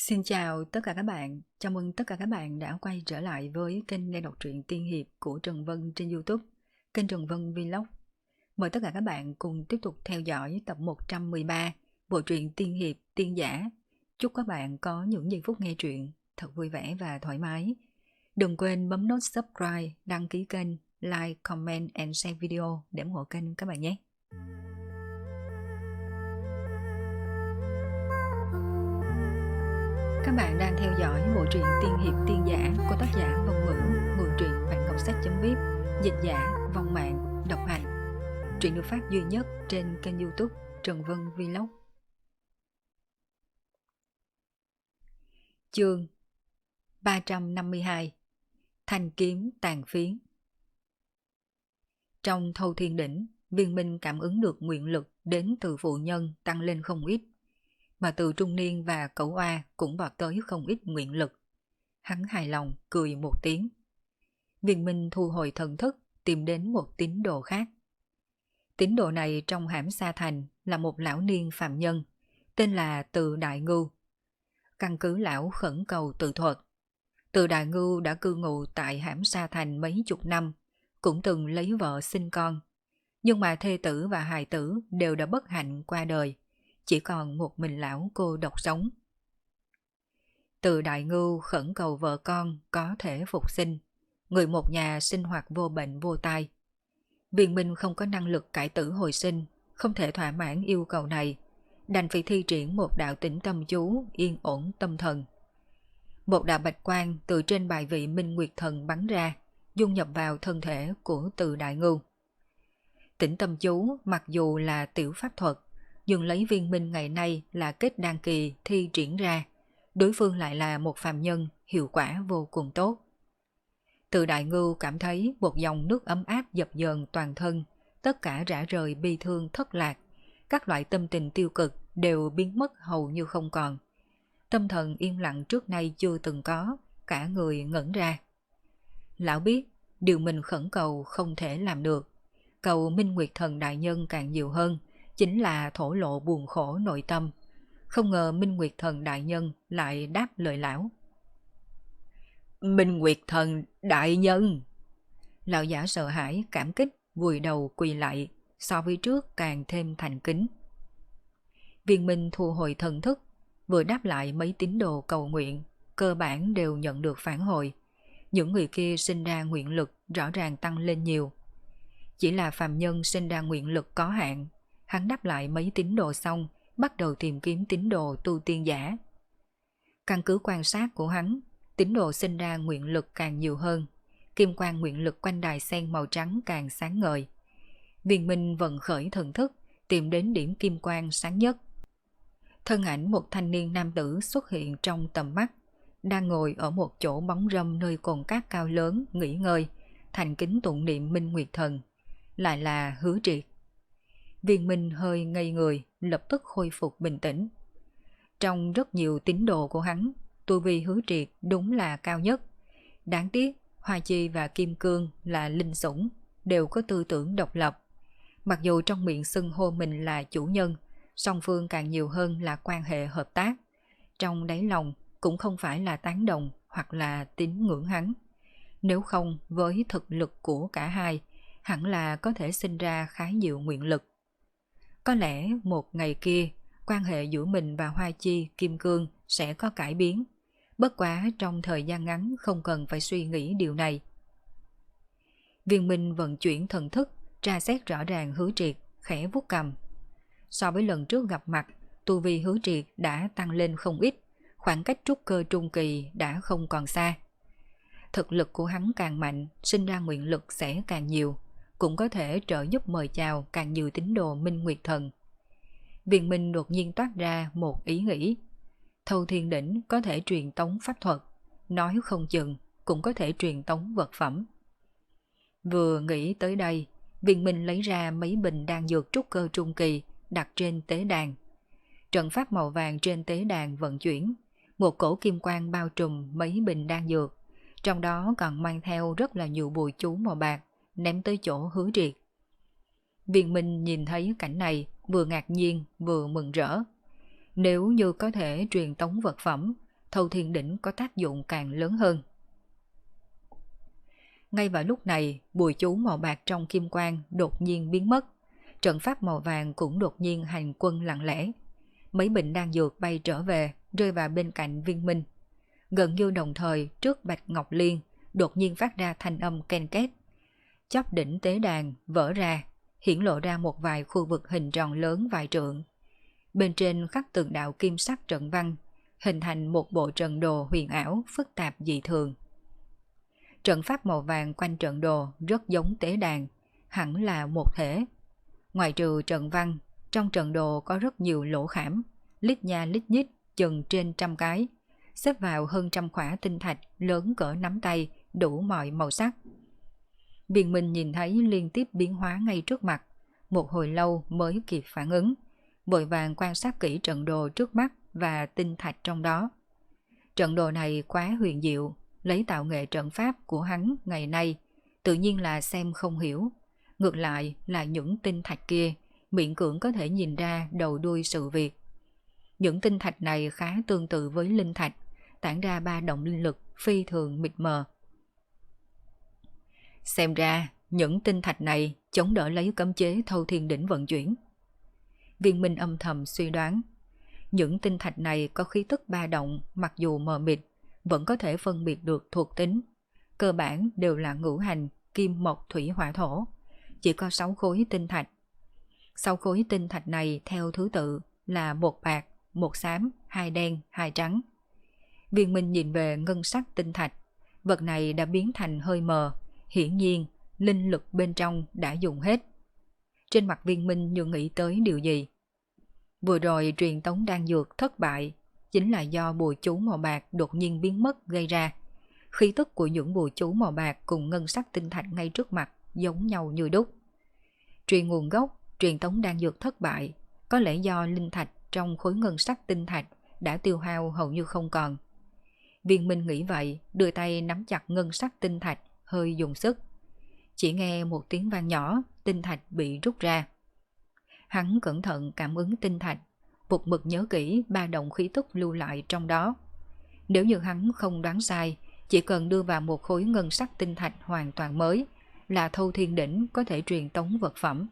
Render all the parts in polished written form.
Xin chào tất cả các bạn, chào mừng tất cả các bạn đã quay trở lại với kênh nghe đọc truyện tiên hiệp của Trần Vân trên YouTube, kênh Trần Vân Vlog. Mời tất cả các bạn cùng tiếp tục theo dõi tập 113 bộ truyện tiên hiệp tiên giả. Chúc các bạn có những giây phút nghe truyện thật vui vẻ và thoải mái. Đừng quên bấm nút subscribe, đăng ký kênh, like, comment and share video để ủng hộ kênh các bạn nhé. Các bạn đang theo dõi bộ truyện tiên hiệp tiên giả của tác giả Vong Ngữ, mượn truyện bạn đọc sách.vip, dịch giả Vong Mạng, độc hành. Truyện được phát duy nhất trên kênh YouTube Trần Vân Vlog. Chương 352 Thanh kiếm tàn phiến. Trong Thâu Thiên Đỉnh, Viên Minh cảm ứng được nguyện lực đến từ phụ nhân tăng lên không ít, mà từ trung niên và cẩu oa cũng vọt tới không ít nguyện lực. Hắn hài lòng cười một tiếng. Viên Minh thu hồi thần thức, tìm đến một tín đồ khác. Tín đồ này trong hãm Sa Thành là một lão niên phạm nhân, tên là Từ Đại Ngưu. Căn cứ lão khẩn cầu tự thuật. Từ Đại Ngưu đã cư ngụ tại hãm Sa Thành mấy chục năm, cũng từng lấy vợ sinh con. Nhưng mà thê tử và hài tử đều đã bất hạnh qua đời, chỉ còn một mình lão cô độc sống. Từ Đại Ngưu khẩn cầu vợ con có thể phục sinh, người một nhà sinh hoạt vô bệnh vô tai. Viên Minh không có năng lực cải tử hồi sinh, không thể thỏa mãn yêu cầu này, đành phải thi triển một đạo tĩnh tâm chú yên ổn tâm thần. Một đạo bạch quang từ trên bài vị Minh Nguyệt Thần bắn ra, dung nhập vào thân thể của Từ Đại Ngưu. Tĩnh tâm chú mặc dù là tiểu pháp thuật, nhưng lấy Viên Minh ngày nay là kết đan kỳ thi triển ra, đối phương lại là một phàm nhân, hiệu quả vô cùng tốt. Từ Đại Ngưu cảm thấy một dòng nước ấm áp dập dờn toàn thân, tất cả rã rời bi thương thất lạc, các loại tâm tình tiêu cực đều biến mất hầu như không còn. Tâm thần yên lặng trước nay chưa từng có, cả người ngẩn ra. Lão biết, điều mình khẩn cầu không thể làm được. Cầu Minh Nguyệt Thần đại nhân càng nhiều hơn, chính là thổ lộ buồn khổ nội tâm. Không ngờ Minh Nguyệt Thần đại nhân lại đáp lời lão. Minh Nguyệt Thần đại nhân! Lão giả sợ hãi, cảm kích, vùi đầu quỳ lại, so với trước càng thêm thành kính. Viên Minh thu hồi thần thức, vừa đáp lại mấy tín đồ cầu nguyện, cơ bản đều nhận được phản hồi. Những người kia sinh ra nguyện lực rõ ràng tăng lên nhiều. Chỉ là phàm nhân sinh ra nguyện lực có hạn, hắn đáp lại mấy tín đồ xong, bắt đầu tìm kiếm tín đồ tu tiên giả. Căn cứ quan sát của hắn, tín đồ sinh ra nguyện lực càng nhiều hơn, kim quang nguyện lực quanh đài sen màu trắng càng sáng ngời. Viên Minh vận khởi thần thức, tìm đến điểm kim quang sáng nhất. Thân ảnh một thanh niên nam tử xuất hiện trong tầm mắt, đang ngồi ở một chỗ bóng râm nơi cồn cát cao lớn nghỉ ngơi, thành kính tụng niệm Minh Nguyệt Thần, lại là Hứa Triệt. Viên Minh hơi ngây người, lập tức khôi phục bình tĩnh. Trong rất nhiều tín đồ của hắn, tu vi Hứa Triệt đúng là cao nhất. Đáng tiếc, Hoa Chi và Kim Cương là linh sủng, đều có tư tưởng độc lập. Mặc dù trong miệng xưng hô mình là chủ nhân, song phương càng nhiều hơn là quan hệ hợp tác. Trong đáy lòng cũng không phải là tán đồng hoặc là tín ngưỡng hắn. Nếu không, với thực lực của cả hai, hẳn là có thể sinh ra khá nhiều nguyện lực. Có lẽ một ngày kia, quan hệ giữa mình và Hoa Chi, Kim Cương sẽ có cải biến. Bất quá trong thời gian ngắn không cần phải suy nghĩ điều này. Viên Minh vận chuyển thần thức, tra xét rõ ràng Hứa Triệt, khẽ vuốt cầm. So với lần trước gặp mặt, tu vi Hứa Triệt đã tăng lên không ít, khoảng cách trúc cơ trung kỳ đã không còn xa. Thực lực của hắn càng mạnh, sinh ra nguyện lực sẽ càng nhiều, cũng có thể trợ giúp mời chào càng nhiều tín đồ Minh Nguyệt Thần. Viên Minh đột nhiên toát ra một ý nghĩ. Thâu Thiên Đỉnh có thể truyền tống pháp thuật, nói không chừng cũng có thể truyền tống vật phẩm. Vừa nghĩ tới đây, Viên Minh lấy ra mấy bình đan dược trúc cơ trung kỳ đặt trên tế đàn. Trận pháp màu vàng trên tế đàn vận chuyển, một cổ kim quang bao trùm mấy bình đan dược, trong đó còn mang theo rất là nhiều bùi chú màu bạc, ném tới chỗ Hứa Triệt. Viên Minh nhìn thấy cảnh này, vừa ngạc nhiên vừa mừng rỡ. Nếu như có thể truyền tống vật phẩm, Thâu Thiên Đỉnh có tác dụng càng lớn hơn. Ngay vào lúc này, bùi chú màu bạc trong kim quang đột nhiên biến mất. Trận pháp màu vàng cũng đột nhiên hành quân lặng lẽ. Mấy bình đan dược bay trở về, rơi vào bên cạnh Viên Minh. Gần như đồng thời trước Bạch Ngọc Liên đột nhiên phát ra thanh âm ken két. Chóp đỉnh tế đàn vỡ ra, hiển lộ ra một vài khu vực hình tròn lớn vài trượng. Bên trên khắc từng đạo kim sắc trận văn, hình thành một bộ trận đồ huyền ảo phức tạp dị thường. Trận pháp màu vàng quanh trận đồ rất giống tế đàn, hẳn là một thể. Ngoài trừ trận văn, trong trận đồ có rất nhiều lỗ khảm, lít nha lít nhít chừng trên 100 cái, xếp vào hơn 100 khỏa tinh thạch lớn cỡ nắm tay, đủ mọi màu sắc. Viên Minh nhìn thấy liên tiếp biến hóa ngay trước mặt, một hồi lâu mới kịp phản ứng, vội vàng quan sát kỹ trận đồ trước mắt và tinh thạch trong đó. Trận đồ này quá huyền diệu, lấy tạo nghệ trận pháp của hắn ngày nay, tự nhiên là xem không hiểu. Ngược lại là những tinh thạch kia, miễn cưỡng có thể nhìn ra đầu đuôi sự việc. Những tinh thạch này khá tương tự với linh thạch, tản ra ba động linh lực phi thường mịt mờ. Xem ra, những tinh thạch này chống đỡ lấy cấm chế Thâu Thiên Đỉnh vận chuyển. Viên Minh âm thầm suy đoán, những tinh thạch này có khí tức ba động, mặc dù mờ mịt, vẫn có thể phân biệt được thuộc tính. Cơ bản đều là ngũ hành, kim mộc thủy hỏa thổ, chỉ có 6 khối tinh thạch. 6 khối tinh thạch này theo thứ tự là một bạc, một xám, hai đen, hai trắng. Viên Minh nhìn về ngân sắc tinh thạch, vật này đã biến thành hơi mờ, hiển nhiên linh lực bên trong đã dùng hết. Trên mặt Viên Minh như nghĩ tới điều gì. Vừa rồi truyền tống đan dược thất bại, chính là do bùa chú màu bạc đột nhiên biến mất gây ra. Khí tức của những bùa chú màu bạc cùng ngân sắc tinh thạch ngay trước mặt giống nhau như đúc. Truyền nguồn gốc, truyền tống đan dược thất bại, có lẽ do linh thạch trong khối ngân sắc tinh thạch đã tiêu hao hầu như không còn. Viên Minh nghĩ vậy, đưa tay nắm chặt ngân sắc tinh thạch, hơi dùng sức. Chỉ nghe một tiếng vang nhỏ, tinh thạch bị rút ra. Hắn cẩn thận cảm ứng tinh thạch, một mực nhớ kỹ ba động khí tức lưu lại trong đó. Nếu như hắn không đoán sai, chỉ cần đưa vào một khối ngân sắc tinh thạch hoàn toàn mới, là Thâu Thiên Đỉnh có thể truyền tống vật phẩm.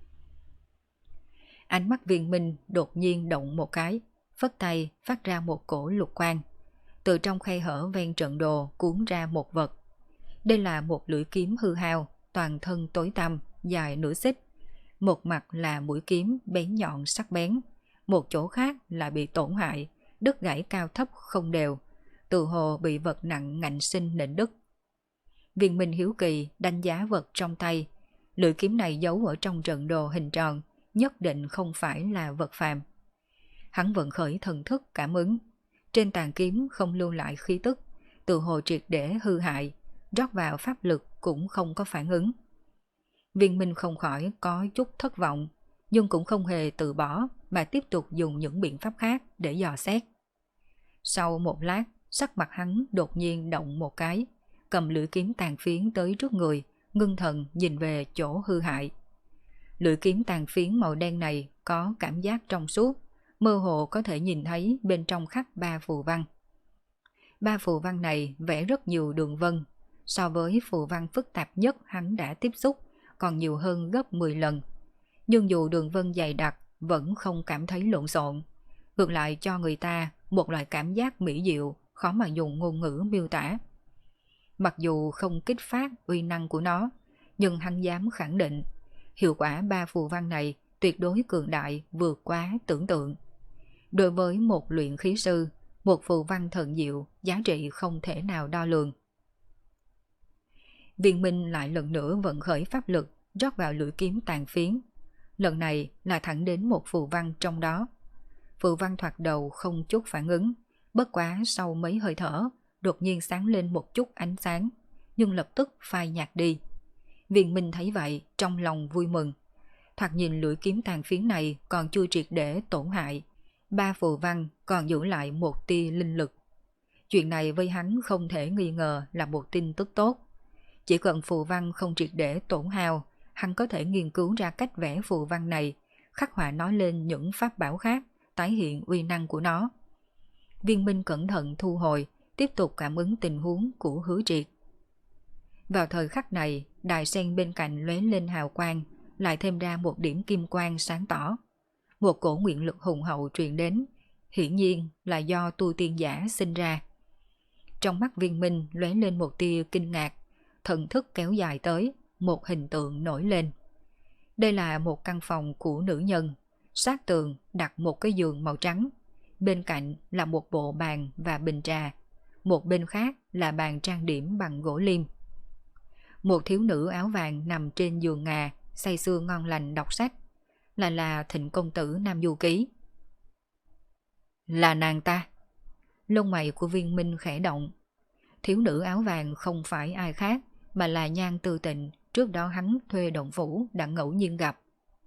Ánh mắt Viên Minh đột nhiên động một cái, phất tay phát ra một cổ lục quang. Từ trong khe hở ven trận đồ cuốn ra một vật. Đây là một lưỡi kiếm hư hao, toàn thân tối tăm, dài nửa xích. Một mặt là mũi kiếm bén nhọn sắc bén, một chỗ khác là bị tổn hại, đứt gãy cao thấp không đều, tự hồ bị vật nặng ngạnh sinh nện đứt. Viên Minh hiếu kỳ đánh giá vật trong tay, lưỡi kiếm này giấu ở trong trận đồ hình tròn, nhất định không phải là vật phàm. Hắn vận khởi thần thức cảm ứng, trên tàn kiếm không lưu lại khí tức, tự hồ triệt để hư hại, rót vào pháp lực cũng không có phản ứng. Viên Minh không khỏi có chút thất vọng, nhưng cũng không hề từ bỏ mà tiếp tục dùng những biện pháp khác để dò xét. Sau một lát, sắc mặt hắn đột nhiên động một cái, cầm lưỡi kiếm tàn phiến tới trước người, ngưng thần nhìn về chỗ hư hại. Lưỡi kiếm tàn phiến màu đen này có cảm giác trong suốt, mơ hồ có thể nhìn thấy bên trong khắc 3 phù văn. 3 phù văn này vẽ rất nhiều đường vân, so với phù văn phức tạp nhất hắn đã tiếp xúc còn nhiều hơn gấp 10 lần. Nhưng dù đường vân dày đặc vẫn không cảm thấy lộn xộn, ngược lại cho người ta một loại cảm giác mỹ diệu khó mà dùng ngôn ngữ miêu tả. Mặc dù không kích phát uy năng của nó, nhưng hắn dám khẳng định hiệu quả 3 phù văn này tuyệt đối cường đại vượt quá tưởng tượng. Đối với một luyện khí sư, một phù văn thần diệu giá trị không thể nào đo lường. Viên Minh lại lần nữa vận khởi pháp lực rót vào lưỡi kiếm tàn phiến. Lần này là thẳng đến một phù văn trong đó. Phù văn thoạt đầu không chút phản ứng, bất quá sau mấy hơi thở đột nhiên sáng lên một chút ánh sáng, nhưng lập tức phai nhạt đi. Viên Minh thấy vậy trong lòng vui mừng. Thoạt nhìn lưỡi kiếm tàn phiến này còn chưa triệt để tổn hại, 3 phù văn còn giữ lại một tia linh lực. Chuyện này với hắn không thể nghi ngờ là một tin tức tốt. Chỉ cần phù văn không triệt để tổn hao, hắn có thể nghiên cứu ra cách vẽ phù văn này, khắc họa nó lên những pháp bảo khác, tái hiện uy năng của nó. Viên Minh cẩn thận thu hồi, tiếp tục cảm ứng tình huống của Hứa Triệt. Vào thời khắc này, đài sen bên cạnh lóe lên hào quang, lại thêm ra một điểm kim quang sáng tỏ. Một cổ nguyện lực hùng hậu truyền đến, hiển nhiên là do tu tiên giả sinh ra. Trong mắt Viên Minh lóe lên một tia kinh ngạc, thần thức kéo dài tới, một hình tượng nổi lên. Đây là một căn phòng của nữ nhân, sát tường đặt một cái giường màu trắng, bên cạnh là một bộ bàn và bình trà, một bên khác là bàn trang điểm bằng gỗ liêm. Một thiếu nữ áo vàng nằm trên giường ngà, say sưa ngon lành đọc sách, là Thịnh công tử Nam Du Ký. Là nàng ta. Lông mày của Viên Minh khẽ động. Thiếu nữ áo vàng không phải ai khác mà là Nhan Tư Tịnh, trước đó hắn thuê động phủ đã ngẫu nhiên gặp.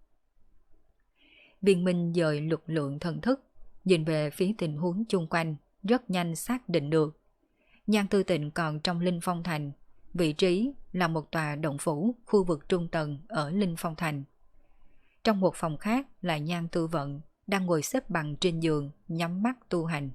Viên Minh dời lực lượng thần thức, nhìn về phía tình huống chung quanh, rất nhanh xác định được. Nhan Tư Tịnh còn trong Linh Phong Thành, vị trí là một tòa động phủ khu vực trung tầng ở Linh Phong Thành. Trong một phòng khác là Nhan Tư Vận đang ngồi xếp bằng trên giường, nhắm mắt tu hành.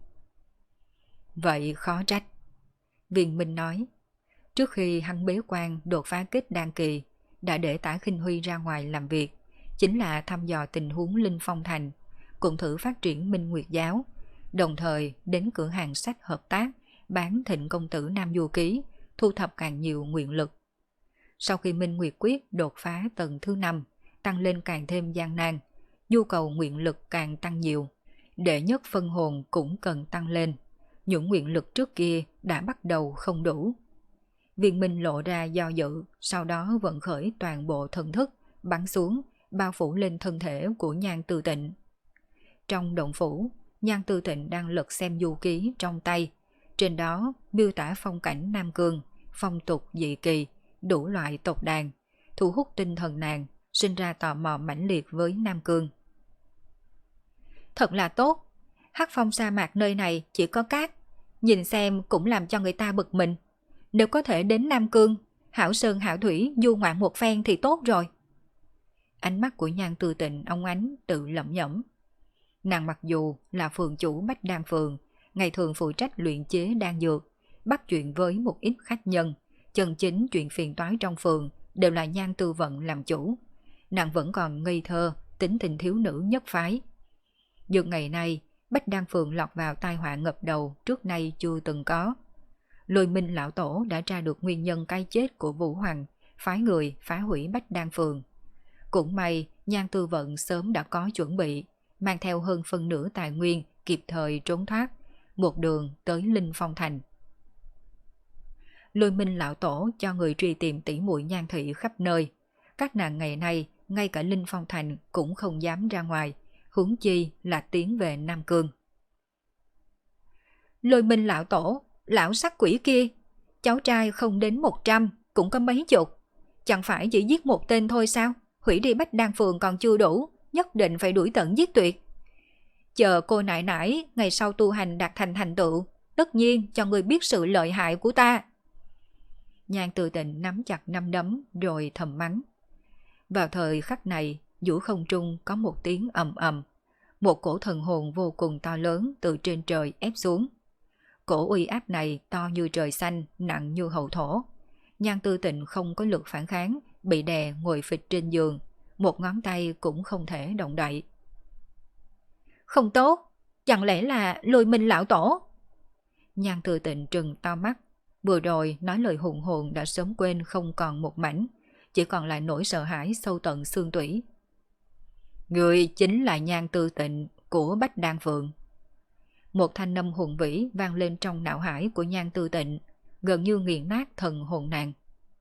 Vậy khó trách. Viên Minh nói, trước khi hắn bế quan đột phá kết đan kỳ, đã để Tả Khinh Huy ra ngoài làm việc, chính là thăm dò tình huống Linh Phong Thành, cũng thử phát triển Minh Nguyệt Giáo, đồng thời đến cửa hàng sách hợp tác, bán Thịnh công tử Nam Du Ký, thu thập càng nhiều nguyện lực. Sau khi Minh Nguyệt Quyết đột phá tầng thứ 5, tăng lên càng thêm gian nan, nhu cầu nguyện lực càng tăng nhiều, đệ nhất phân hồn cũng cần tăng lên. Những nguyện lực trước kia đã bắt đầu không đủ. Viên Minh lộ ra do dự, sau đó vận khởi toàn bộ thần thức, bắn xuống, bao phủ lên thân thể của Nhan Tư Tịnh. Trong động phủ, Nhan Tư Tịnh đang lật xem du ký trong tay. Trên đó miêu tả phong cảnh Nam Cương, phong tục dị kỳ, đủ loại tộc đàn, thu hút tinh thần nàng, sinh ra tò mò mãnh liệt với Nam Cương. Thật là tốt, hắc phong sa mạc nơi này chỉ có cát, nhìn xem cũng làm cho người ta bực mình. Nếu có thể đến Nam Cương, hảo sơn hảo thủy du ngoạn một phen thì tốt rồi. Ánh mắt của Nhan Tư Tịnh ông ánh tự lẩm nhẩm. Nàng mặc dù là phường chủ Bách Đan Phường, ngày thường phụ trách luyện chế đan dược, bắt chuyện với một ít khách nhân, chân chính chuyện phiền toái trong phường đều là Nhan Tư Vận làm chủ. Nàng vẫn còn ngây thơ, tính tình thiếu nữ nhất phái. Nhưng ngày nay, Bách Đan Phường lọt vào tai họa ngập đầu trước nay chưa từng có. Lôi Minh lão tổ đã tra được nguyên nhân cái chết của Vũ Hoàng, phái người phá hủy Bách Đan Phường. Cũng may Nhan Tư Vận sớm đã có chuẩn bị, mang theo hơn phân nửa tài nguyên kịp thời trốn thoát, một đường tới Linh Phong Thành. Lôi Minh lão tổ cho người truy tìm tỷ muội Nhan thị khắp nơi. Các nàng ngày nay ngay cả Linh Phong Thành cũng không dám ra ngoài, huống chi là tiến về Nam Cương. Lôi Minh lão tổ, lão sắc quỷ kia, cháu trai không đến 100 cũng có mấy chục, chẳng phải chỉ giết một tên thôi sao? Hủy đi Bách Đan Phường còn chưa đủ, nhất định phải đuổi tận giết tuyệt. Chờ cô nại nải ngày sau tu hành đạt thành thành tựu, tất nhiên cho người biết sự lợi hại của ta. Nhan Tư Tịnh nắm chặt nắm đấm rồi thầm mắng. Vào thời khắc này, giữa không trung có một tiếng ầm ầm, một cổ thần hồn vô cùng to lớn từ trên trời ép xuống. Cổ uy áp này to như trời xanh, nặng như hậu thổ. Nhan Tư Tịnh không có lực phản kháng, bị đè ngồi phịch trên giường, một ngón tay cũng không thể động đậy. Không tốt, chẳng lẽ là Lôi Minh lão tổ? Nhan Tư Tịnh trừng to mắt, vừa rồi nói lời hùng hồn đã sớm quên không còn một mảnh, chỉ còn lại nỗi sợ hãi sâu tận xương tủy. Người chính là Nhan Tư Tịnh của Bách Đan Phượng. Một thanh âm hùng vĩ vang lên trong não hải của Nhan Tư Tịnh, gần như nghiền nát thần hồn nàng.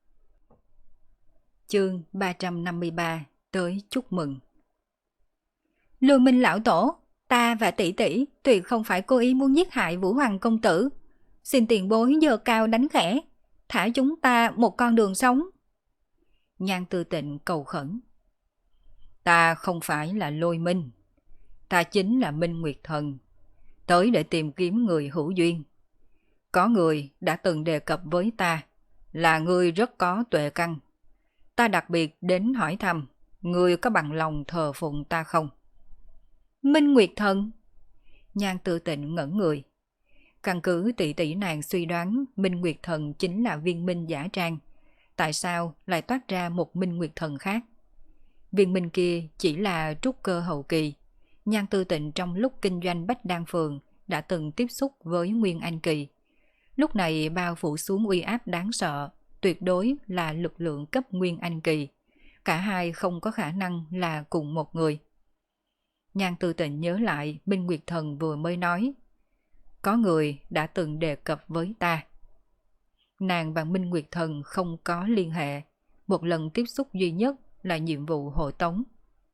Chương 353 tới chúc mừng. Lôi Minh lão tổ, ta và tỷ tỷ tuyệt không phải cố ý muốn giết hại Vũ Hoàng công tử. Xin tiền bối giơ cao đánh khẽ, thả chúng ta một con đường sống. Nhan Tư Tịnh cầu khẩn. Ta không phải là Lôi Minh, ta chính là Minh Nguyệt Thần, tới để tìm kiếm người hữu duyên. Có người đã từng đề cập với ta là ngươi rất có tuệ căn. Ta đặc biệt đến hỏi thăm, ngươi có bằng lòng thờ phụng ta không? Minh Nguyệt Thần. Nhan Tư Tịnh ngẩn người. Căn cứ tỷ tỷ nàng suy đoán Minh Nguyệt Thần chính là viên minh giả trang. Tại sao lại toát ra một Minh Nguyệt Thần khác? Viên minh kia chỉ là trúc cơ hậu kỳ. Nhan Tư Tịnh trong lúc kinh doanh Bách Đan Phường đã từng tiếp xúc với Nguyên Anh kỳ. Lúc này bao phủ xuống uy áp đáng sợ, tuyệt đối là lực lượng cấp Nguyên Anh kỳ. Cả hai không có khả năng là cùng một người. Nhan Tư Tịnh nhớ lại Minh Nguyệt Thần vừa mới nói. Có người đã từng đề cập với ta. Nàng và Minh Nguyệt Thần không có liên hệ. Một lần tiếp xúc duy nhất là nhiệm vụ hộ tống.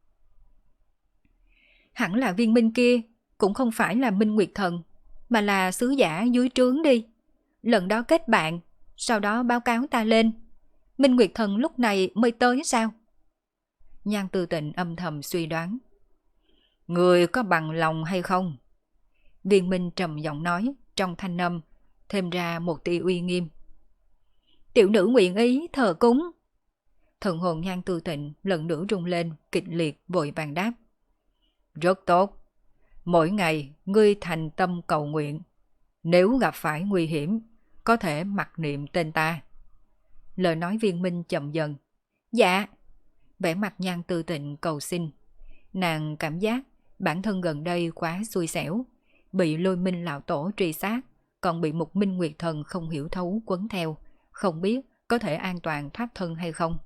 Hẳn là viên minh kia, cũng không phải là Minh Nguyệt Thần, mà là sứ giả dưới trướng đi. Lần đó kết bạn, sau đó báo cáo ta lên. Minh Nguyệt Thần lúc này mới tới sao? Nhan Tư Tịnh âm thầm suy đoán. Người có bằng lòng hay không? Viên Minh trầm giọng nói, trong thanh âm thêm ra một tia uy nghiêm. Tiểu nữ nguyện ý thờ cúng. Thần hồn Nhan Tư Tịnh lần nữa rung lên, kịch liệt vội vàng đáp. Rất tốt. Mỗi ngày ngươi thành tâm cầu nguyện. Nếu gặp phải nguy hiểm, có thể mặc niệm tên ta. Lời nói Viên Minh chậm dần. Dạ. Vẻ mặt Nhan Tư Tịnh cầu xin. Nàng cảm giác bản thân gần đây quá xui xẻo. Bị Lôi Minh lão tổ truy sát, còn bị một Minh Nguyệt Thần không hiểu thấu quấn theo. Không biết có thể an toàn thoát thân hay không.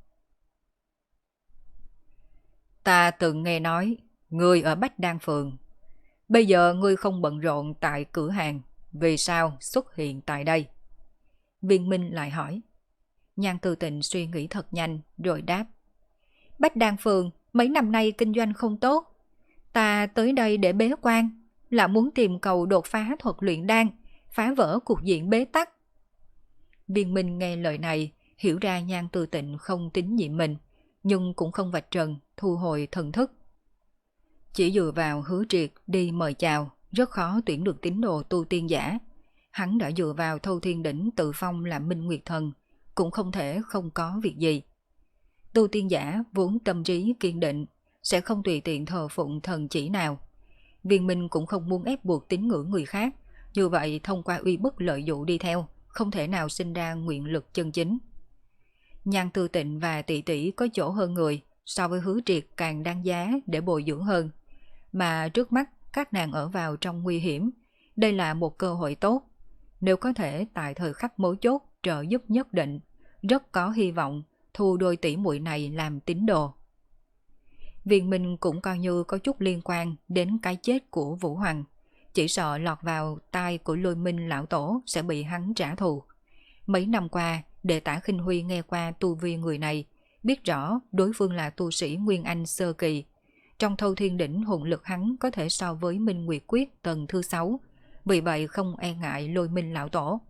Ta từng nghe nói ngươi ở Bách Đan Phường. Bây giờ ngươi không bận rộn tại cửa hàng, vì sao xuất hiện tại đây? Viên Minh lại hỏi. Nhan Tư Tịnh suy nghĩ thật nhanh rồi đáp. Bách Đan Phường mấy năm nay kinh doanh không tốt. Ta tới đây để bế quan, là muốn tìm cầu đột phá thuật luyện đan, phá vỡ cục diện bế tắc. Viên Minh nghe lời này, hiểu ra Nhan Tư Tịnh không tín nhiệm mình, nhưng cũng không vạch trần, thu hồi thần thức. Chỉ dựa vào Hứa Triệt đi mời chào, rất khó tuyển được tín đồ tu tiên giả. Hắn đã dựa vào Thâu Thiên Đỉnh tự phong làm Minh Nguyệt Thần, cũng không thể không có việc gì. Tu tiên giả vốn tâm trí kiên định, sẽ không tùy tiện thờ phụng thần chỉ nào. Viên Minh cũng không muốn ép buộc tín ngưỡng người khác, như vậy thông qua uy bức lợi dụ đi theo, không thể nào sinh ra nguyện lực chân chính. Nhan Tư Tịnh và tỷ tỷ có chỗ hơn người, so với Hứa Triệt càng đáng giá để bồi dưỡng hơn. Mà trước mắt các nàng ở vào trong nguy hiểm, đây là một cơ hội tốt. Nếu có thể tại thời khắc mấu chốt trợ giúp nhất định, rất có hy vọng thu đôi tỷ muội này làm tín đồ. Viên Minh cũng coi như có chút liên quan đến cái chết của Vũ Hoàng, chỉ sợ lọt vào tai của Lôi Minh lão tổ sẽ bị hắn trả thù. Mấy năm qua, Đệ Tả Khinh Huy nghe qua tu vi người này, biết rõ đối phương là tu sĩ Nguyên Anh sơ kỳ. Trong Thâu Thiên Đỉnh hồn lực hắn có thể so với Minh Nguyệt Quyết tầng thứ 6, vì vậy không e ngại Lôi Minh lão tổ.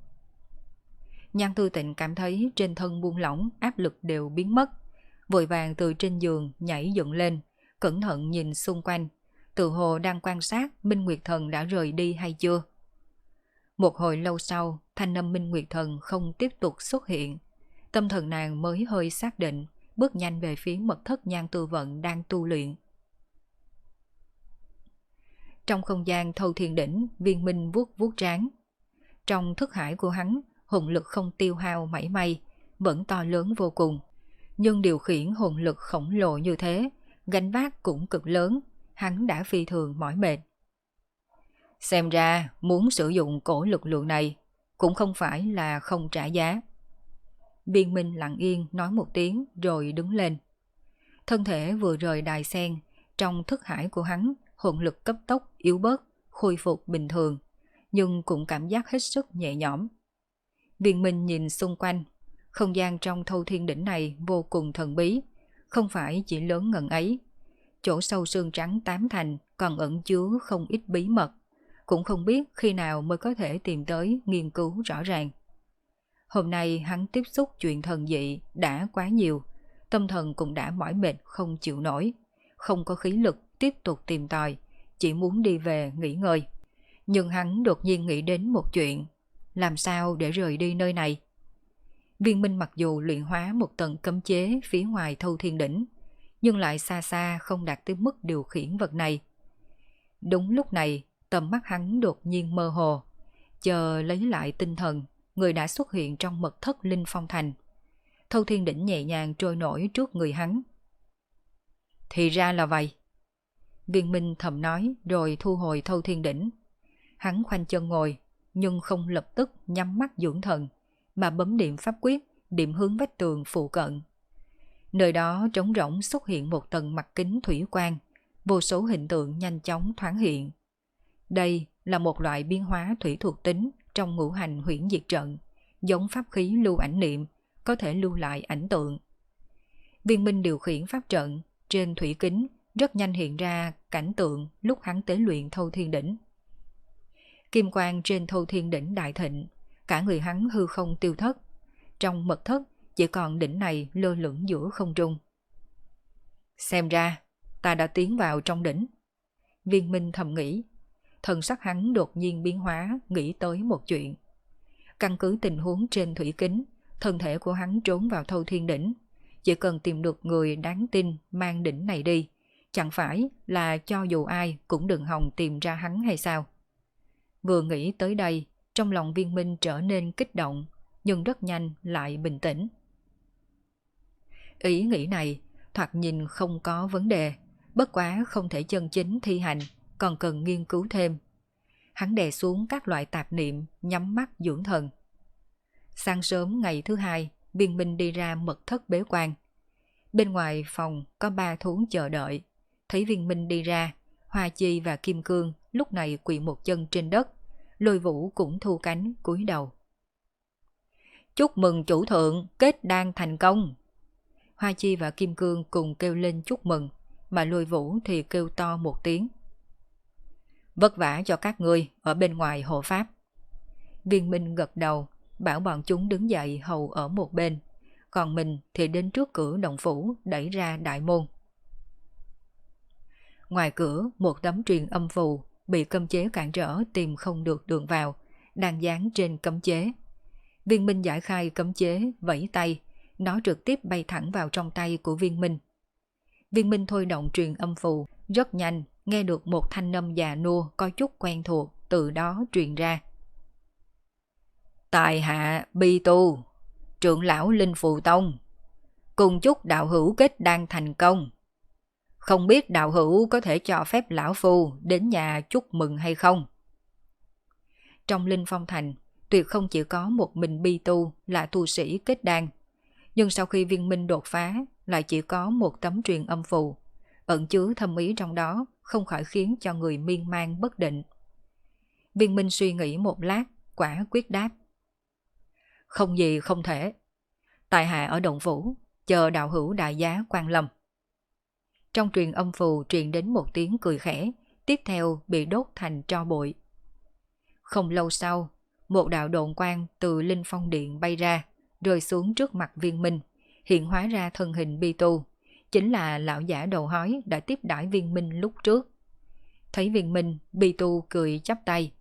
Nhan Tư Tịnh cảm thấy trên thân buông lỏng, áp lực đều biến mất, vội vàng từ trên giường nhảy dựng lên, cẩn thận nhìn xung quanh, tự hồ đang quan sát Minh Nguyệt Thần đã rời đi hay chưa. Một hồi lâu sau, thanh âm Minh Nguyệt Thần không tiếp tục xuất hiện, tâm thần nàng mới hơi xác định, bước nhanh về phía mật thất Nhan Tư Vận đang tu luyện. Trong không gian Thâu Thiên Đỉnh, Viên Minh vuốt vuốt trán. Trong thức hải của hắn, hồn lực không tiêu hao mảy may, vẫn to lớn vô cùng. Nhưng điều khiển hồn lực khổng lồ như thế, gánh vác cũng cực lớn, hắn đã phi thường mỏi mệt. Xem ra muốn sử dụng cổ lực lượng này cũng không phải là không trả giá. Viên Minh lặng yên nói một tiếng rồi đứng lên. Thân thể vừa rời đài sen, trong thức hải của hắn hồn lực cấp tốc yếu bớt, khôi phục bình thường, nhưng cũng cảm giác hết sức nhẹ nhõm. Viên Minh nhìn xung quanh, không gian trong Thâu Thiên Đỉnh này vô cùng thần bí, không phải chỉ lớn ngần ấy. Chỗ sâu xương trắng tám thành còn ẩn chứa không ít bí mật, cũng không biết khi nào mới có thể tìm tới nghiên cứu rõ ràng. Hôm nay hắn tiếp xúc chuyện thần dị đã quá nhiều, tâm thần cũng đã mỏi mệt không chịu nổi, không có khí lực tiếp tục tìm tòi, chỉ muốn đi về nghỉ ngơi. Nhưng hắn đột nhiên nghĩ đến một chuyện, làm sao để rời đi nơi này? Viên Minh mặc dù luyện hóa một tầng cấm chế phía ngoài Thâu Thiên Đỉnh, nhưng lại xa xa không đạt tới mức điều khiển vật này. Đúng lúc này, tầm mắt hắn đột nhiên mơ hồ. Chờ lấy lại tinh thần, người đã xuất hiện trong mật thất Linh Phong Thành. Thâu Thiên Đỉnh nhẹ nhàng trôi nổi trước người hắn. Thì ra là vậy. Viên Minh thầm nói rồi thu hồi Thâu Thiên Đỉnh. Hắn khoanh chân ngồi, nhưng không lập tức nhắm mắt dưỡng thần, mà bấm niệm pháp quyết, điểm hướng vách tường phụ cận. Nơi đó trống rỗng xuất hiện một tầng mặt kính thủy quang, vô số hình tượng nhanh chóng thoáng hiện. Đây là một loại biến hóa thủy thuộc tính trong ngũ hành huyễn diệt trận, giống pháp khí lưu ảnh niệm, có thể lưu lại ảnh tượng. Viên Minh điều khiển pháp trận, trên thủy kính rất nhanh hiện ra cảnh tượng lúc hắn tế luyện Thâu Thiên Đỉnh. Kim quang trên Thâu Thiên Đỉnh đại thịnh, cả người hắn hư không tiêu thất. Trong mật thất chỉ còn đỉnh này lơ lửng giữa không trung. Xem ra ta đã tiến vào trong đỉnh. Viên Minh thầm nghĩ. Thần sắc hắn đột nhiên biến hóa, nghĩ tới một chuyện. Căn cứ tình huống trên thủy kính, thân thể của hắn trốn vào Thâu Thiên Đỉnh. Chỉ cần tìm được người đáng tin mang đỉnh này đi, chẳng phải là cho dù ai cũng đừng hòng tìm ra hắn hay sao? Vừa nghĩ tới đây, trong lòng Viên Minh trở nên kích động, nhưng rất nhanh lại bình tĩnh. Ý nghĩ này thoạt nhìn không có vấn đề, bất quá không thể chân chính thi hành, còn cần nghiên cứu thêm. Hắn đè xuống các loại tạp niệm, nhắm mắt dưỡng thần. Sáng sớm ngày thứ hai, Viên Minh đi ra mật thất bế quan. Bên ngoài phòng có 3 thú chờ đợi. Thấy Viên Minh đi ra, Hoa Chi và Kim Cương lúc này quỳ một chân trên đất, Lôi Vũ cũng thu cánh cúi đầu. Chúc mừng chủ thượng kết đan thành công. Hoa Chi và Kim Cương cùng kêu lên chúc mừng, mà Lôi Vũ thì kêu to một tiếng. Vất vả cho các ngươi ở bên ngoài hộ pháp. Viên Minh gật đầu, bảo bọn chúng đứng dậy hầu ở một bên, còn mình thì đến trước cửa động phủ đẩy ra đại môn. Ngoài cửa một tấm truyền âm phù bị cấm chế cản trở tìm không được đường vào, đang dán trên cấm chế. Viên Minh giải khai cấm chế, vẫy tay, nó trực tiếp bay thẳng vào trong tay của Viên Minh. Viên Minh thôi động truyền âm phù, rất nhanh nghe được một thanh âm già nua có chút quen thuộc từ đó truyền ra. Tài hạ Bi Tu, trưởng lão Linh Phù Tông, cùng chúc đạo hữu kết đan thành công. Không biết đạo hữu có thể cho phép lão phu đến nhà chúc mừng hay không? Trong Linh Phong Thành, tuyệt không chỉ có một mình Bi Tu là tu sĩ kết đan, nhưng sau khi Viên Minh đột phá lại chỉ có một tấm truyền âm phù, ẩn chứa thâm ý trong đó không khỏi khiến cho người miên man bất định. Viên Minh suy nghĩ một lát, quả quyết đáp. Không gì không thể. Tại hạ ở động phủ, chờ đạo hữu đại giá quan lâm. Trong truyền âm phù truyền đến một tiếng cười khẽ, tiếp theo bị đốt thành tro bụi. Không lâu sau, một đạo độn quang từ Linh Phong Điện bay ra, rơi xuống trước mặt Viên Minh, hiện hóa ra thân hình Bi Tu, chính là lão giả đầu hói đã tiếp đãi Viên Minh lúc trước. Thấy Viên Minh, Bi Tu cười chắp tay.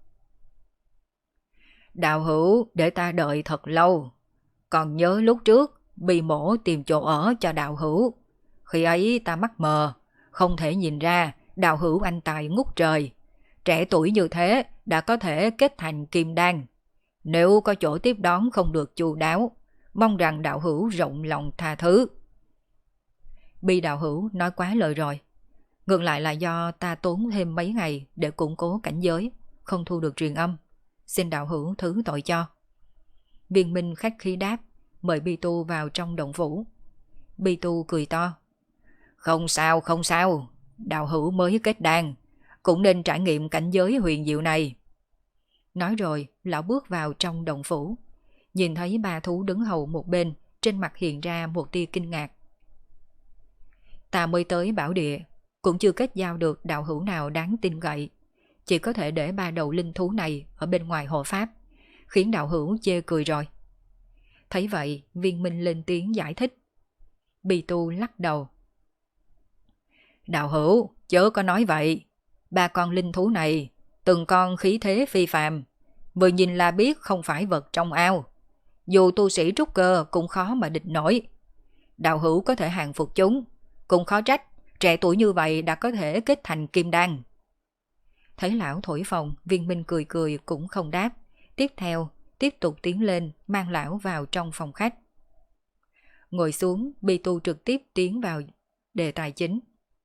Đạo hữu để ta đợi thật lâu, còn nhớ lúc trước Bi mổ tìm chỗ ở cho đạo hữu. Khi ấy ta mắt mờ, không thể nhìn ra đạo hữu anh tài ngút trời. Trẻ tuổi như thế đã có thể kết thành kim đan. Nếu có chỗ tiếp đón không được chu đáo, mong rằng đạo hữu rộng lòng tha thứ. Bi đạo hữu nói quá lời rồi. Ngược lại là do ta tốn thêm mấy ngày để củng cố cảnh giới, không thu được truyền âm. Xin đạo hữu thứ tội cho. Viên Minh khách khí đáp, mời Bi Tu vào trong động phủ. Bi Tu cười to. Không sao, không sao. Đạo hữu mới kết đan, cũng nên trải nghiệm cảnh giới huyền diệu này. Nói rồi, lão bước vào trong động phủ. Nhìn thấy 3 thú đứng hầu một bên, trên mặt hiện ra một tia kinh ngạc. Ta mới tới bảo địa, cũng chưa kết giao được đạo hữu nào đáng tin cậy. Chỉ có thể để 3 đầu linh thú này ở bên ngoài hộ pháp, khiến đạo hữu chê cười rồi. Thấy vậy, Viên Minh lên tiếng giải thích. Bi Tu lắc đầu. Đạo hữu, chớ có nói vậy. 3 con linh thú này, từng con khí thế phi phàm, vừa nhìn là biết không phải vật trong ao. Dù tu sĩ trúc cơ cũng khó mà địch nổi. Đạo hữu có thể hàng phục chúng, cũng khó trách trẻ tuổi như vậy đã có thể kết thành kim đan. Thấy lão thổi phồng, Viên Minh cười cười cũng không đáp, Tiếp theo, tiếp tục tiến lên mang lão vào trong phòng khách. Ngồi xuống, Bi Tu trực tiếp tiến vào đề tài chính.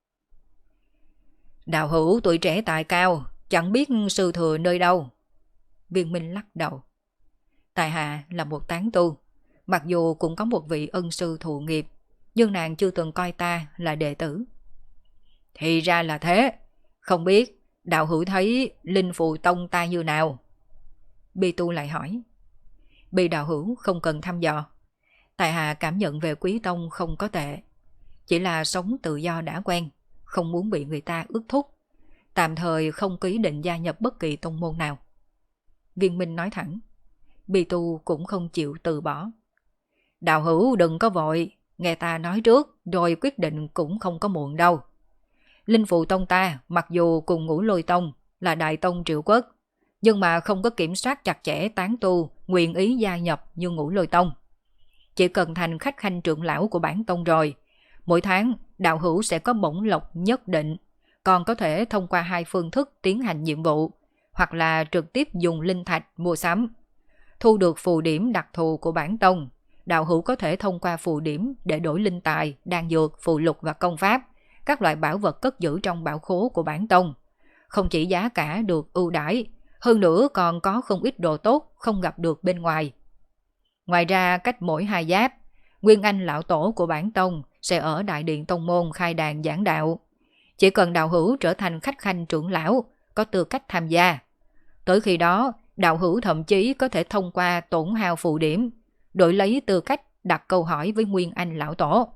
Đạo hữu tuổi trẻ tài cao, chẳng biết sư thừa nơi đâu. Viên Minh lắc đầu. Tại hạ là một tán tu, mặc dù cũng có một vị ân sư thụ nghiệp, nhưng nàng chưa từng coi ta là đệ tử. Thì ra là thế, không biết đạo hữu thấy Linh Phù Tông ta như nào? Bi Tu lại hỏi. Bi đạo hữu không cần thăm dò, tại hạ cảm nhận về Quý Tông không có tệ, chỉ là sống tự do đã quen, không muốn bị người ta ước thúc, tạm thời không có ý định gia nhập bất kỳ tông môn nào. Viên Minh nói thẳng. Bi Tu cũng không chịu từ bỏ. Đạo hữu đừng có vội, nghe ta nói trước rồi quyết định cũng không có muộn đâu. Linh Phù Tông ta mặc dù cùng Ngũ Lôi Tông là đại tông triệu quốc, nhưng mà không có kiểm soát chặt chẽ tán tu nguyện ý gia nhập như Ngũ Lôi Tông. Chỉ cần thành khách khanh trưởng lão của bản tông rồi, mỗi tháng đạo hữu sẽ có bổng lộc nhất định, còn có thể thông qua hai phương thức tiến hành nhiệm vụ, hoặc là trực tiếp dùng linh thạch mua sắm. Thu được phù điểm đặc thù của bản tông, đạo hữu có thể thông qua phù điểm để đổi linh tài, đan dược, phù lục và công pháp, các loại bảo vật cất giữ trong bảo khố của bản tông. Không chỉ giá cả được ưu đãi, hơn nữa còn có không ít đồ tốt không gặp được bên ngoài. Ngoài ra, cách mỗi 2 giáp, Nguyên Anh lão tổ của bản tông sẽ ở đại điện tông môn khai đàn giảng đạo. Chỉ cần đạo hữu trở thành khách khanh trưởng lão, có tư cách tham gia. Tới khi đó, đạo hữu thậm chí có thể thông qua tổn hao phù điểm, đổi lấy tư cách đặt câu hỏi với Nguyên Anh lão tổ.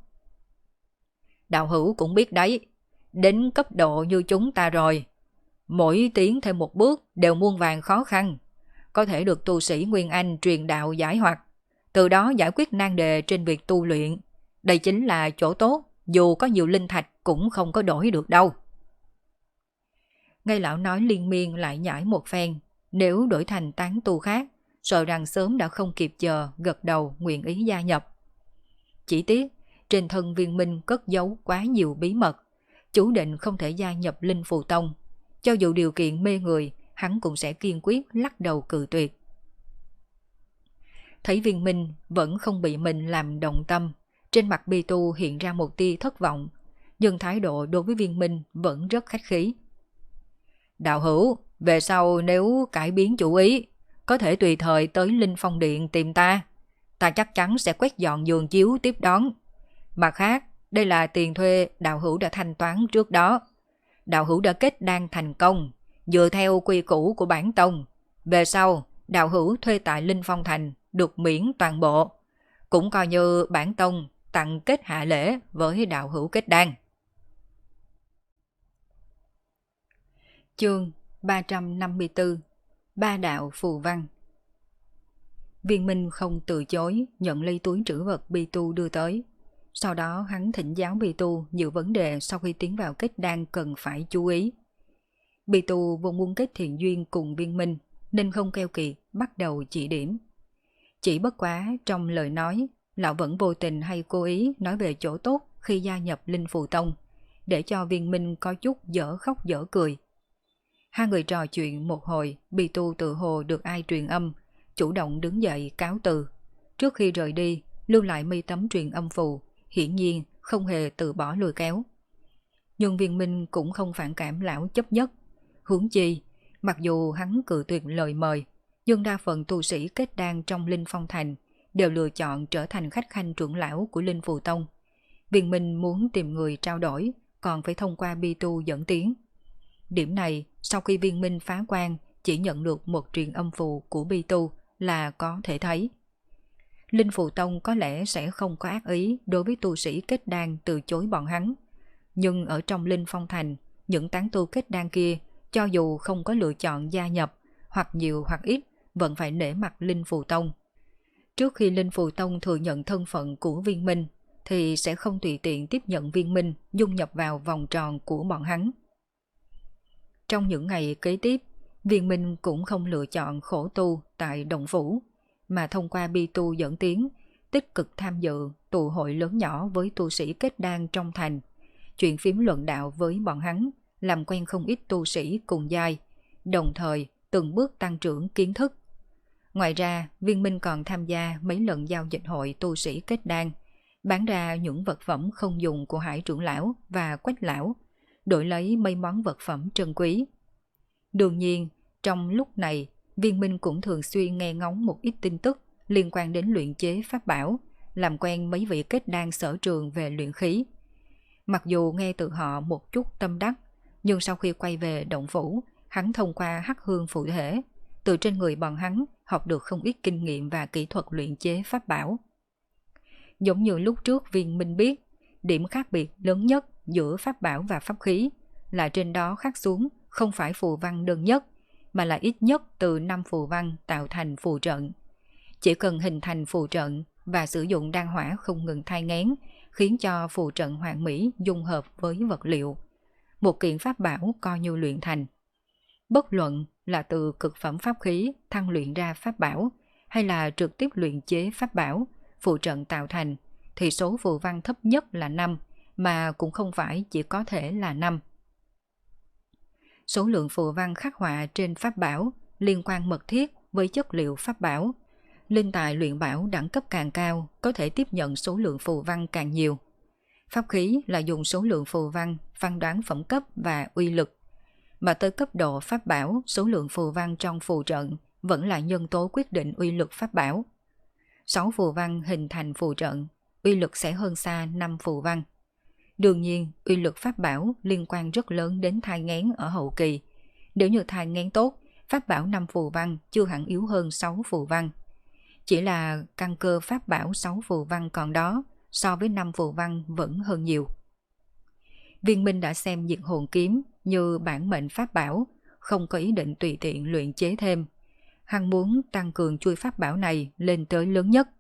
Đạo hữu cũng biết đấy, đến cấp độ như chúng ta rồi, mỗi tiến thêm một bước đều muôn vàn khó khăn. Có thể được tu sĩ Nguyên Anh truyền đạo giải hoặc, từ đó giải quyết nan đề trên việc tu luyện. Đây chính là chỗ tốt, dù có nhiều linh thạch cũng không có đổi được đâu. Ngay lão nói liên miên lại nhảy một phen, nếu đổi thành tán tu khác, sợ rằng sớm đã không kịp chờ gật đầu nguyện ý gia nhập. Chỉ tiếc, trên thân Viên Minh cất giấu quá nhiều bí mật, chú định không thể gia nhập Linh Phù Tông. Cho dù điều kiện mê người, hắn cũng sẽ kiên quyết lắc đầu cự tuyệt. Thấy Viên Minh vẫn không bị mình làm động tâm, trên mặt Bi Tu hiện ra một tia thất vọng, nhưng thái độ đối với Viên Minh vẫn rất khách khí. Đạo hữu, về sau nếu cải biến chủ ý, có thể tùy thời tới Linh Phong Điện tìm ta. Ta chắc chắn sẽ quét dọn giường chiếu tiếp đón. Mặt khác, đây là tiền thuê đạo hữu đã thanh toán trước đó. Đạo hữu đã kết đan thành công, dựa theo quy củ của bản tông. Về sau, đạo hữu thuê tại Linh Phong Thành được miễn toàn bộ. Cũng coi như bản tông tặng kết hạ lễ với đạo hữu kết đan. Chương 354 Ba đạo phù văn. Viên Minh không từ chối nhận lấy túi trữ vật Bi Tu đưa tới. Sau đó hắn thỉnh giáo Bi Tu nhiều vấn đề sau khi tiến vào kết đan cần phải chú ý. Bi Tu vốn muốn kết thiện duyên cùng Viên Minh nên không keo kiệt bắt đầu chỉ điểm. Chỉ bất quá trong lời nói, lão vẫn vô tình hay cố ý nói về chỗ tốt khi gia nhập Linh Phù Tông, để cho Viên Minh có chút dở khóc dở cười. Hai người trò chuyện một hồi, Bi Tu tự hồ được ai truyền âm, chủ động đứng dậy cáo từ. Trước khi rời đi, lưu lại mi tấm truyền âm phù, hiển nhiên không hề từ bỏ lôi kéo. Nhưng Viên Minh cũng không phản cảm lão chấp nhất. Huống chi, mặc dù hắn cự tuyệt lời mời, nhưng đa phần tu sĩ kết đan trong Linh Phong Thành đều lựa chọn trở thành khách khanh trưởng lão của Linh Phù Tông. Viên Minh muốn tìm người trao đổi, còn phải thông qua Bi Tu dẫn tiến. Điểm này, sau khi Viên Minh phá quan chỉ nhận được một truyền âm phù của Bi Tu là có thể thấy. Linh Phù Tông có lẽ sẽ không có ác ý đối với tu sĩ kết đan từ chối bọn hắn. Nhưng ở trong Linh Phong Thành, những tán tu kết đan kia, cho dù không có lựa chọn gia nhập, hoặc nhiều hoặc ít, vẫn phải nể mặt Linh Phù Tông. Trước khi Linh Phù Tông thừa nhận thân phận của Viên Minh, thì sẽ không tùy tiện tiếp nhận Viên Minh dung nhập vào vòng tròn của bọn hắn. Trong những ngày kế tiếp, Viên Minh cũng không lựa chọn khổ tu tại Động Phủ, mà thông qua Bi Tu dẫn tiến, tích cực tham dự tụ hội lớn nhỏ với tu sĩ kết đan trong thành, chuyện phím luận đạo với bọn hắn, làm quen không ít tu sĩ cùng giai, đồng thời từng bước tăng trưởng kiến thức. Ngoài ra, Viên Minh còn tham gia mấy lần giao dịch hội tu sĩ kết đan, bán ra những vật phẩm không dùng của Hải trưởng lão và Quách lão, đổi lấy mấy món vật phẩm trân quý. Đương nhiên, trong lúc này, Viên Minh cũng thường xuyên nghe ngóng một ít tin tức liên quan đến luyện chế pháp bảo, làm quen mấy vị kết đan sở trường về luyện khí. Mặc dù nghe từ họ một chút tâm đắc, nhưng sau khi quay về động phủ, hắn thông qua hắc hương phụ thể, từ trên người bọn hắn học được không ít kinh nghiệm và kỹ thuật luyện chế pháp bảo. Giống như lúc trước Viên Minh biết, điểm khác biệt lớn nhất giữa pháp bảo và pháp khí là trên đó khắc xuống không phải phù văn đơn nhất, mà là ít nhất từ 5 phù văn tạo thành phù trận. Chỉ cần hình thành phù trận và sử dụng đan hỏa không ngừng thai nghén, khiến cho phù trận hoàn mỹ dung hợp với vật liệu, một kiện pháp bảo coi như luyện thành. Bất luận là từ cực phẩm pháp khí thăng luyện ra pháp bảo, hay là trực tiếp luyện chế pháp bảo, phù trận tạo thành, thì số phù văn thấp nhất là 5, mà cũng không phải chỉ có thể là 5. Số lượng phù văn khắc họa trên pháp bảo liên quan mật thiết với chất liệu pháp bảo. Linh tài luyện bảo đẳng cấp càng cao, có thể tiếp nhận số lượng phù văn càng nhiều. Pháp khí là dùng số lượng phù văn phán đoán phẩm cấp và uy lực. Mà tới cấp độ pháp bảo, số lượng phù văn trong phù trận vẫn là nhân tố quyết định uy lực pháp bảo. 6 phù văn hình thành phù trận, uy lực sẽ hơn xa 5 phù văn. Đương nhiên, uy lực pháp bảo liên quan rất lớn đến thai nghén ở hậu kỳ. Nếu như thai nghén tốt, pháp bảo 5 phù văn chưa hẳn yếu hơn 6 phù văn. Chỉ là căn cơ pháp bảo 6 phù văn còn đó, so với 5 phù văn vẫn hơn nhiều. Viên Minh đã xem diệt hồn kiếm như bản mệnh pháp bảo, không có ý định tùy tiện luyện chế thêm. Hắn muốn tăng cường chuôi pháp bảo này lên tới lớn nhất.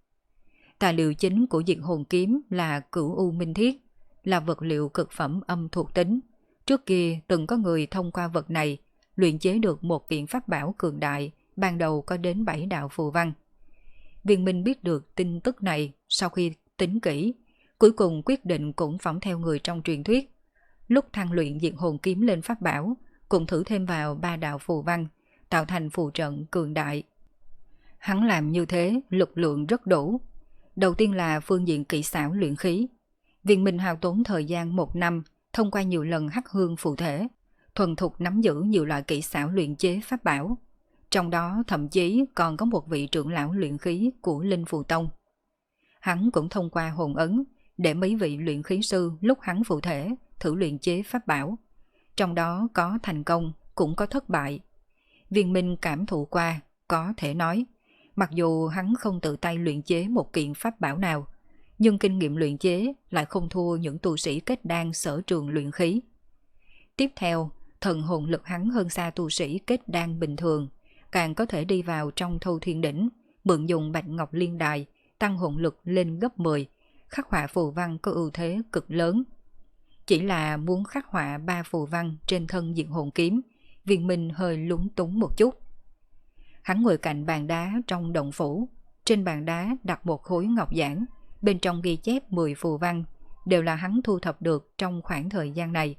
Tài liệu chính của diệt hồn kiếm là cửu u minh thiết, là vật liệu cực phẩm âm thuộc tính. Trước kia từng có người thông qua vật này luyện chế được một kiện pháp bảo cường đại, ban đầu có đến 7 đạo phù văn. Viên Minh biết được tin tức này sau khi tính kỹ, cuối cùng quyết định cũng phỏng theo người trong truyền thuyết. Lúc thăng luyện diệt hồn kiếm lên pháp bảo, cũng thử thêm vào 3 đạo phù văn, tạo thành phù trận cường đại. Hắn làm như thế lực lượng rất đủ. Đầu tiên là phương diện kỹ xảo luyện khí. Viên Minh hao tốn thời gian 1 năm, thông qua nhiều lần hắc hương phụ thể, thuần thục nắm giữ nhiều loại kỹ xảo luyện chế pháp bảo. Trong đó thậm chí còn có một vị trưởng lão luyện khí của Linh Phù Tông. Hắn cũng thông qua hồn ấn để mấy vị luyện khí sư lúc hắn phụ thể thử luyện chế pháp bảo. Trong đó có thành công, cũng có thất bại. Viên Minh cảm thụ qua, có thể nói, mặc dù hắn không tự tay luyện chế một kiện pháp bảo nào, nhưng kinh nghiệm luyện chế lại không thua những tu sĩ kết đan sở trường luyện khí. Tiếp theo, thần hồn lực hắn hơn xa tu sĩ kết đan bình thường, càng có thể đi vào trong Thâu Thiên Đỉnh, mượn dùng Bạch Ngọc Liên Đài, tăng hồn lực lên gấp 10, khắc họa phù văn có ưu thế cực lớn. Chỉ là muốn khắc họa 3 phù văn trên thân diệt hồn kiếm, Viên Minh hơi lúng túng một chút. Hắn ngồi cạnh bàn đá trong động phủ, trên bàn đá đặt một khối ngọc giản, bên trong ghi chép 10 phù văn, đều là hắn thu thập được trong khoảng thời gian này.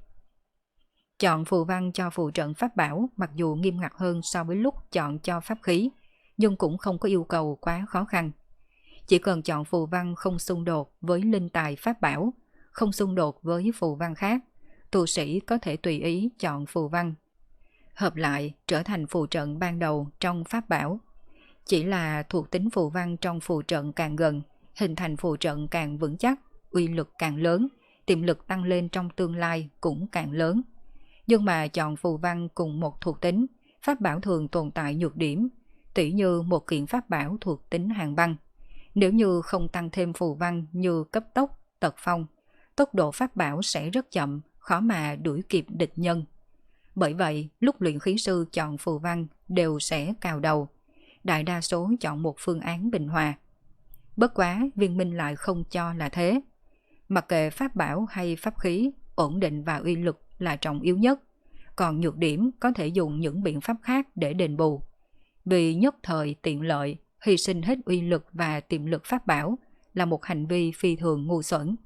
Chọn phù văn cho phù trận pháp bảo mặc dù nghiêm ngặt hơn so với lúc chọn cho pháp khí, nhưng cũng không có yêu cầu quá khó khăn. Chỉ cần chọn phù văn không xung đột với linh tài pháp bảo, không xung đột với phù văn khác, tu sĩ có thể tùy ý chọn phù văn, hợp lại trở thành phù trận ban đầu trong pháp bảo. Chỉ là thuộc tính phù văn trong phù trận càng gần, hình thành phù trận càng vững chắc, uy lực càng lớn, tiềm lực tăng lên trong tương lai cũng càng lớn. Nhưng mà chọn phù văn cùng một thuộc tính, pháp bảo thường tồn tại nhược điểm, tỉ như một kiện pháp bảo thuộc tính hàng băng. Nếu như không tăng thêm phù văn như cấp tốc, tật phong, tốc độ pháp bảo sẽ rất chậm, khó mà đuổi kịp địch nhân. Bởi vậy, lúc luyện khí sư chọn phù văn đều sẽ cào đầu, đại đa số chọn một phương án bình hòa. Bất quá, Viên Minh lại không cho là thế. Mặc kệ pháp bảo hay pháp khí, ổn định và uy lực là trọng yếu nhất, còn nhược điểm có thể dùng những biện pháp khác để đền bù. Vì nhất thời tiện lợi, hy sinh hết uy lực và tiềm lực pháp bảo là một hành vi phi thường ngu xuẩn.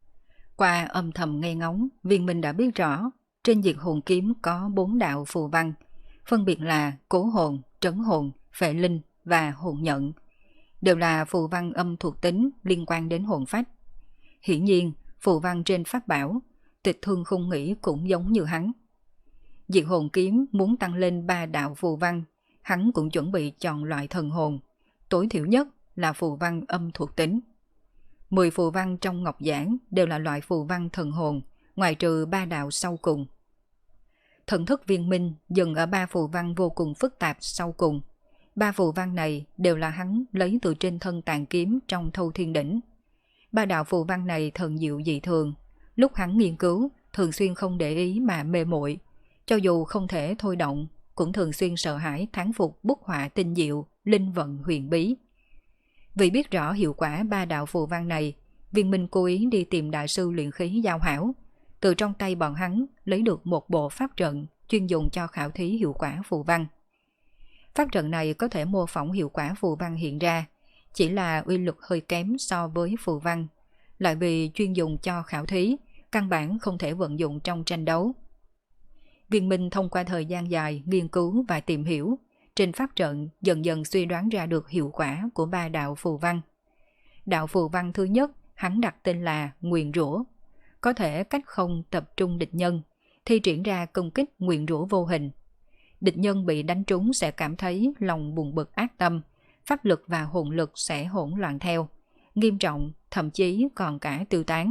Qua âm thầm nghe ngóng, Viên Minh đã biết rõ, trên diệt hồn kiếm có 4 đạo phù văn, phân biệt là cố hồn, trấn hồn, phệ linh và hồn nhận, đều là phù văn âm thuộc tính liên quan đến hồn phách. Hiển nhiên, phù văn trên pháp bảo, Tịch Thương Khung nghĩ cũng giống như hắn. Diệt hồn kiếm muốn tăng lên 3 đạo phù văn, hắn cũng chuẩn bị chọn loại thần hồn, tối thiểu nhất là phù văn âm thuộc tính. 10 phù văn trong ngọc giản đều là loại phù văn thần hồn, ngoại trừ 3 đạo sau cùng. Thần thức viên minh dừng ở 3 phù văn vô cùng phức tạp sau cùng. 3 phù văn này đều là hắn lấy từ trên thân tàn kiếm trong Thâu Thiên Đỉnh. 3 đạo phù văn này thần diệu dị thường, lúc hắn nghiên cứu thường xuyên không để ý mà mê muội, cho dù không thể thôi động cũng thường xuyên sợ hãi thán phục bút họa tinh diệu, linh vận huyền bí. Vì biết rõ hiệu quả 3 đạo phù văn này, Viên Minh cố ý đi tìm đại sư luyện khí Giao Hảo, từ trong tay bọn hắn lấy được một bộ pháp trận chuyên dùng cho khảo thí hiệu quả phù văn. Pháp trận này có thể mô phỏng hiệu quả phù văn hiện ra, chỉ là uy lực hơi kém so với phù văn, lại vì chuyên dùng cho khảo thí, căn bản không thể vận dụng trong tranh đấu. Viên Minh thông qua thời gian dài nghiên cứu và tìm hiểu, trên pháp trận dần dần suy đoán ra được hiệu quả của 3 đạo phù văn. Đạo phù văn thứ nhất hắn đặt tên là Nguyền Rủa, có thể cách không tập trung địch nhân, thi triển ra công kích nguyền rủa vô hình. Địch nhân bị đánh trúng sẽ cảm thấy lòng buồn bực ác tâm, pháp lực và hồn lực sẽ hỗn loạn theo, nghiêm trọng, thậm chí còn cả tiêu tán.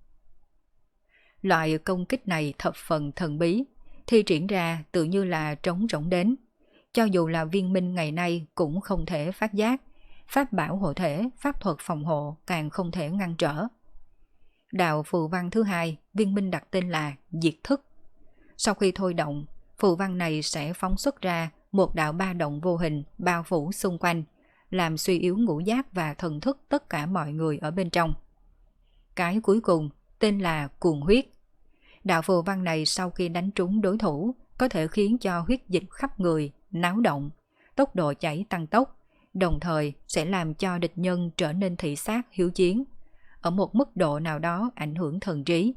Loại công kích này thập phần thần bí, thi triển ra tự như là trống rỗng đến. Cho dù là Viên Minh ngày nay cũng không thể phát giác, pháp bảo hộ thể, pháp thuật phòng hộ càng không thể ngăn trở. Đạo phù văn thứ hai, Viên Minh đặt tên là Diệt Thức. Sau khi thôi động, phù văn này sẽ phóng xuất ra một đạo ba động vô hình bao phủ xung quanh, làm suy yếu ngũ giác và thần thức tất cả mọi người ở bên trong. Cái cuối cùng tên là Cuồng Huyết. Đạo phù văn này sau khi đánh trúng đối thủ có thể khiến cho huyết dịch khắp người náo động, tốc độ chảy tăng tốc, đồng thời sẽ làm cho địch nhân trở nên thị sát hiếu chiến, ở một mức độ nào đó ảnh hưởng thần trí.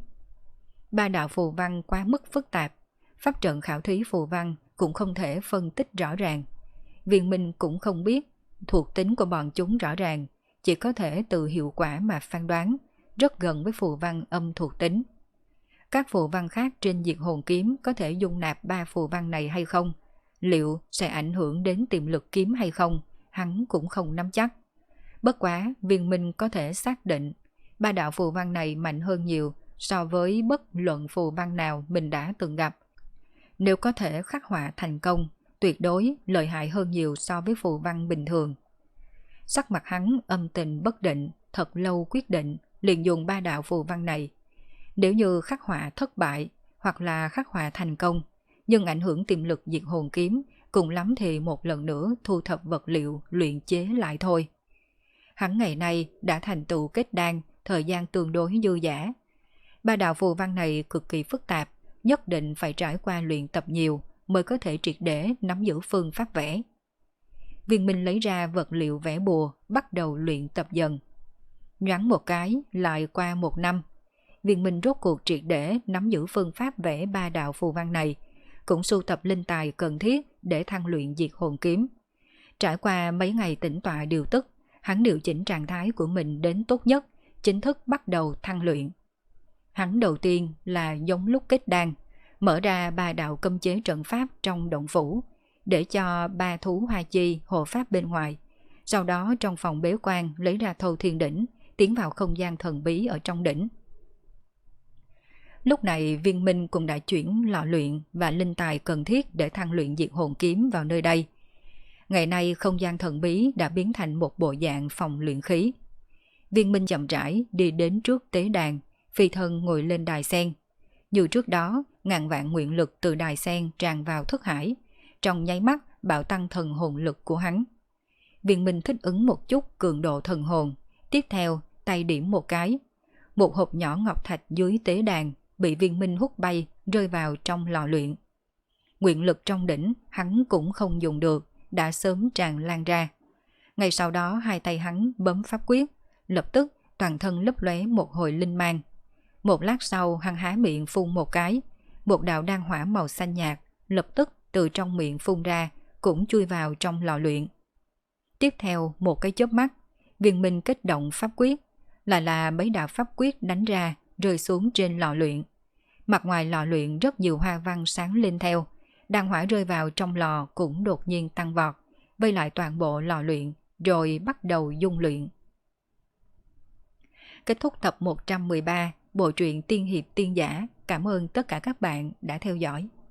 3 đạo phù văn quá mức phức tạp, pháp trận khảo thí phù văn cũng không thể phân tích rõ ràng. Viên Minh cũng không biết thuộc tính của bọn chúng rõ ràng, chỉ có thể từ hiệu quả mà phán đoán, rất gần với phù văn âm thuộc tính. Các phù văn khác trên diệt hồn kiếm có thể dung nạp 3 phù văn này hay không, liệu sẽ ảnh hưởng đến tiềm lực kiếm hay không, hắn cũng không nắm chắc. Bất quá, Viên Minh có thể xác định 3 đạo phù văn này mạnh hơn nhiều so với bất luận phù văn nào mình đã từng gặp. Nếu có thể khắc họa thành công, tuyệt đối lợi hại hơn nhiều so với phù văn bình thường. Sắc mặt hắn âm tình bất định, thật lâu quyết định liền dùng 3 đạo phù văn này. Nếu như khắc họa thất bại hoặc là khắc họa thành công, nhưng ảnh hưởng tiềm lực diệt hồn kiếm, cùng lắm thì một lần nữa thu thập vật liệu luyện chế lại thôi. Hắn ngày nay đã thành tựu kết đan, thời gian tương đối dư dả. 3 đạo phù văn này cực kỳ phức tạp, nhất định phải trải qua luyện tập nhiều mới có thể triệt để nắm giữ phương pháp vẽ. Viên Minh lấy ra vật liệu vẽ bùa, bắt đầu luyện tập dần. Nhoáng một cái, lại qua 1 năm. Viên Minh rốt cuộc triệt để nắm giữ phương pháp vẽ 3 đạo phù văn này, cũng sưu tập linh tài cần thiết để thăng luyện diệt hồn kiếm. Trải qua mấy ngày tĩnh tọa điều tức, hắn điều chỉnh trạng thái của mình đến tốt nhất, chính thức bắt đầu thăng luyện. Hắn đầu tiên là giống lúc kết đan, mở ra 3 đạo cấm chế trận pháp trong động phủ, để cho 3 thú hoa chi hộ pháp bên ngoài. Sau đó trong phòng bế quan lấy ra Thâu Thiên Đỉnh, tiến vào không gian thần bí ở trong đỉnh. Lúc này Viên Minh cũng đã chuyển lò luyện và linh tài cần thiết để thăng luyện diệt hồn kiếm vào nơi đây. Ngày nay không gian thần bí đã biến thành một bộ dạng phòng luyện khí. Viên Minh chậm rãi đi đến trước tế đàn, phi thân ngồi lên đài sen. Như trước đó, ngàn vạn nguyện lực từ đài sen tràn vào thức hải, trong nháy mắt bạo tăng thần hồn lực của hắn. Viên Minh thích ứng một chút cường độ thần hồn, tiếp theo tay điểm một cái. Một hộp nhỏ ngọc thạch dưới tế đàn bị Viên Minh hút bay, rơi vào trong lò luyện. Nguyện lực trong đỉnh hắn cũng không dùng được, đã sớm tràn lan ra. Ngay sau đó 2 tay hắn bấm pháp quyết, lập tức toàn thân lấp lóe một hồi linh mang. Một lát sau hắn há miệng phun một cái, một đạo đan hỏa màu xanh nhạt lập tức từ trong miệng phun ra, cũng chui vào trong lò luyện. Tiếp theo một cái chớp mắt, Viên Minh kích động pháp quyết, lại là mấy đạo pháp quyết đánh ra, rơi xuống trên lò luyện. Mặt ngoài lò luyện rất nhiều hoa văn sáng lên theo, đàn hỏa rơi vào trong lò cũng đột nhiên tăng vọt, vây lại toàn bộ lò luyện, rồi bắt đầu dung luyện. Kết thúc tập 113 bộ truyện Tiên Hiệp Tiên Giả. Cảm ơn tất cả các bạn đã theo dõi.